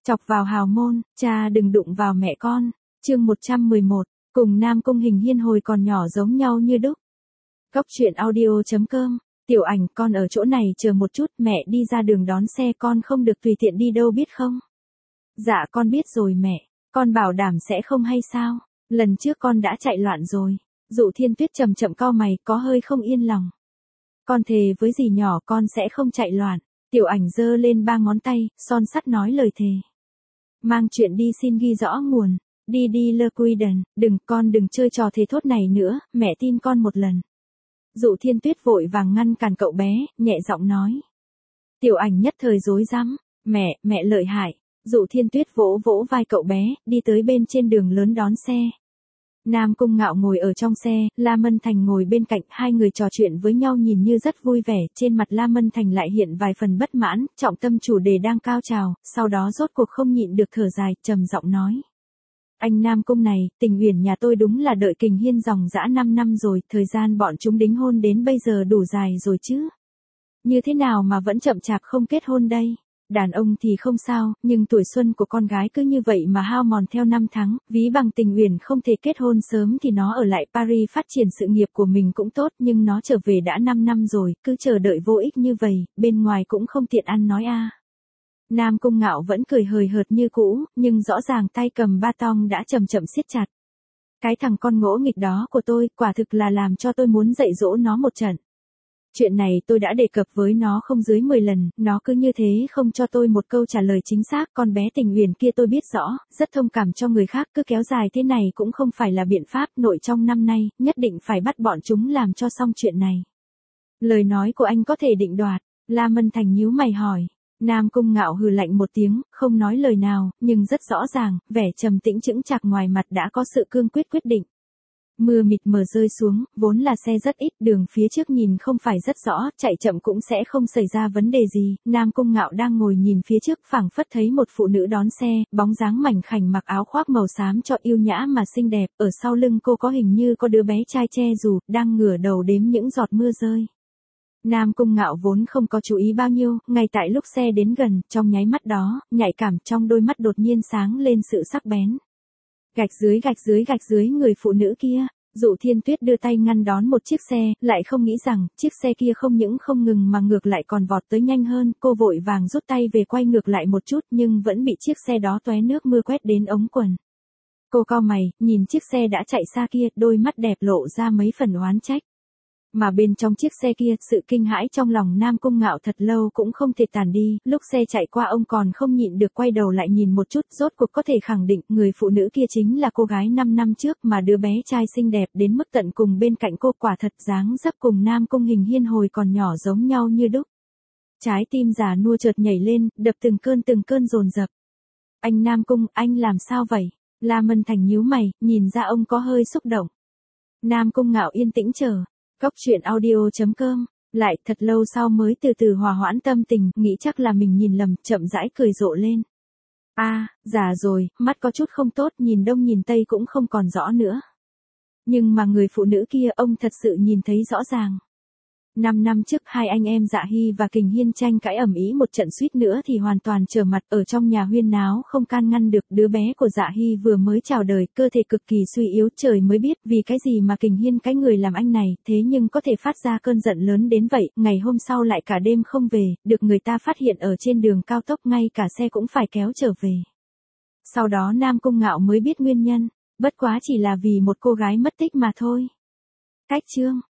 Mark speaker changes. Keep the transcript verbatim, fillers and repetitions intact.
Speaker 1: Chọc vào hào môn, cha đừng đụng vào mẹ con. Chương một trăm mười một, cùng Nam Cung Hình Hiên hồi còn nhỏ giống nhau như đúc. Cốc truyện audio chấm com. Tiểu Ảnh, con ở chỗ này chờ một chút, mẹ đi ra đường đón xe, con không được tùy tiện đi đâu biết không? Dạ con biết rồi mẹ, con bảo đảm sẽ không hay sao? Lần trước con đã chạy loạn rồi. Dụ Thiên Tuyết chậm chậm cau mày, có hơi không yên lòng. Con thề với dì nhỏ con sẽ không chạy loạn. Tiểu Ảnh giơ lên ba ngón tay, son sắt nói lời thề. Mang chuyện đi xin ghi rõ nguồn. Đi đi lơ quy đần, đừng, con đừng chơi trò thế thốt này nữa, mẹ tin con một lần. Dụ Thiên Tuyết vội vàng ngăn cản cậu bé, nhẹ giọng nói. Tiểu Ảnh nhất thời rối rắm, mẹ, mẹ lợi hại. Dụ Thiên Tuyết vỗ vỗ vai cậu bé, đi tới bên trên đường lớn đón xe. Nam Cung Ngạo ngồi ở trong xe, La Mân Thành ngồi bên cạnh, hai người trò chuyện với nhau nhìn như rất vui vẻ, trên mặt La Mân Thành lại hiện vài phần bất mãn, trọng tâm chủ đề đang cao trào, sau đó rốt cuộc không nhịn được thở dài, trầm giọng nói. Anh Nam Cung này, Tình Uyển nhà tôi đúng là đợi Kình Hiên dòng dã năm năm rồi, thời gian bọn chúng đính hôn đến bây giờ đủ dài rồi chứ. Như thế nào mà vẫn chậm chạp không kết hôn đây? Đàn ông thì không sao, nhưng tuổi xuân của con gái cứ như vậy mà hao mòn theo năm tháng, ví bằng Tình Uyển không thể kết hôn sớm thì nó ở lại Paris phát triển sự nghiệp của mình cũng tốt, nhưng nó trở về đã năm năm rồi, cứ chờ đợi vô ích như vậy, bên ngoài cũng không tiện ăn nói a. Nam Cung Ngạo vẫn cười hời hợt như cũ, nhưng rõ ràng tay cầm ba tong đã chậm chậm siết chặt. Cái thằng con ngỗ nghịch đó của tôi, quả thực là làm cho tôi muốn dạy dỗ nó một trận. Chuyện này tôi đã đề cập với nó không dưới mười lần, nó cứ như thế không cho tôi một câu trả lời chính xác. Con bé Tình Uyển kia tôi biết rõ, rất thông cảm cho người khác, cứ kéo dài thế này cũng không phải là biện pháp. Nội trong năm nay, nhất định phải bắt bọn chúng làm cho xong chuyện này. Lời nói của anh có thể định đoạt. La Mân Thành nhíu mày hỏi. Nam Cung Ngạo hừ lạnh một tiếng, không nói lời nào, nhưng rất rõ ràng, vẻ trầm tĩnh chững chạc ngoài mặt đã có sự cương quyết quyết định. Mưa mịt mờ rơi xuống, vốn là xe rất ít, đường phía trước nhìn không phải rất rõ, chạy chậm cũng sẽ không xảy ra vấn đề gì. Nam Cung Ngạo đang ngồi nhìn phía trước, phảng phất thấy một phụ nữ đón xe, bóng dáng mảnh khảnh mặc áo khoác màu xám cho yêu nhã mà xinh đẹp, ở sau lưng cô có hình như có đứa bé trai che dù, đang ngửa đầu đếm những giọt mưa rơi. Nam Cung Ngạo vốn không có chú ý bao nhiêu, ngay tại lúc xe đến gần, trong nháy mắt đó, nhạy cảm trong đôi mắt đột nhiên sáng lên sự sắc bén. Gạch dưới gạch dưới gạch dưới người phụ nữ kia, Dụ Thiên Tuyết đưa tay ngăn đón một chiếc xe, lại không nghĩ rằng, chiếc xe kia không những không ngừng mà ngược lại còn vọt tới nhanh hơn, cô vội vàng rút tay về quay ngược lại một chút nhưng vẫn bị chiếc xe đó tóe nước mưa quét đến ống quần. Cô cau mày, nhìn chiếc xe đã chạy xa kia, đôi mắt đẹp lộ ra mấy phần oán trách. Mà bên trong chiếc xe kia, sự kinh hãi trong lòng Nam Cung Ngạo thật lâu cũng không thể tàn đi, lúc xe chạy qua ông còn không nhịn được quay đầu lại nhìn một chút, rốt cuộc có thể khẳng định người phụ nữ kia chính là cô gái năm năm trước mà đứa bé trai xinh đẹp đến mức tận cùng bên cạnh cô, quả thật dáng dấp cùng Nam Cung Hình Hiên hồi còn nhỏ giống nhau như đúc. Trái tim già nua chợt nhảy lên, đập từng cơn từng cơn dồn dập. Anh Nam Cung, anh làm sao vậy? La Mân Thành nhíu mày, nhìn ra ông có hơi xúc động. Nam Cung Ngạo yên tĩnh chờ. Cốc truyện audio chấm com, lại thật lâu sau mới từ từ hòa hoãn tâm tình, nghĩ chắc là mình nhìn lầm, chậm rãi cười rộ lên. A, à, già rồi, mắt có chút không tốt, nhìn đông nhìn tây cũng không còn rõ nữa. Nhưng mà người phụ nữ kia ông thật sự nhìn thấy rõ ràng. Năm năm trước hai anh em Dạ Hy và Kình Hiên tranh cãi ầm ĩ một trận, suýt nữa thì hoàn toàn trở mặt, ở trong nhà huyên náo không can ngăn được. Đứa bé của Dạ Hy vừa mới chào đời, cơ thể cực kỳ suy yếu, trời mới biết vì cái gì mà Kình Hiên cái người làm anh này, thế nhưng có thể phát ra cơn giận lớn đến vậy. Ngày hôm sau lại cả đêm không về, được người ta phát hiện ở trên đường cao tốc, ngay cả xe cũng phải kéo trở về. Sau đó Nam Cung Ngạo mới biết nguyên nhân, bất quá chỉ là vì một cô gái mất tích mà thôi. Cách chương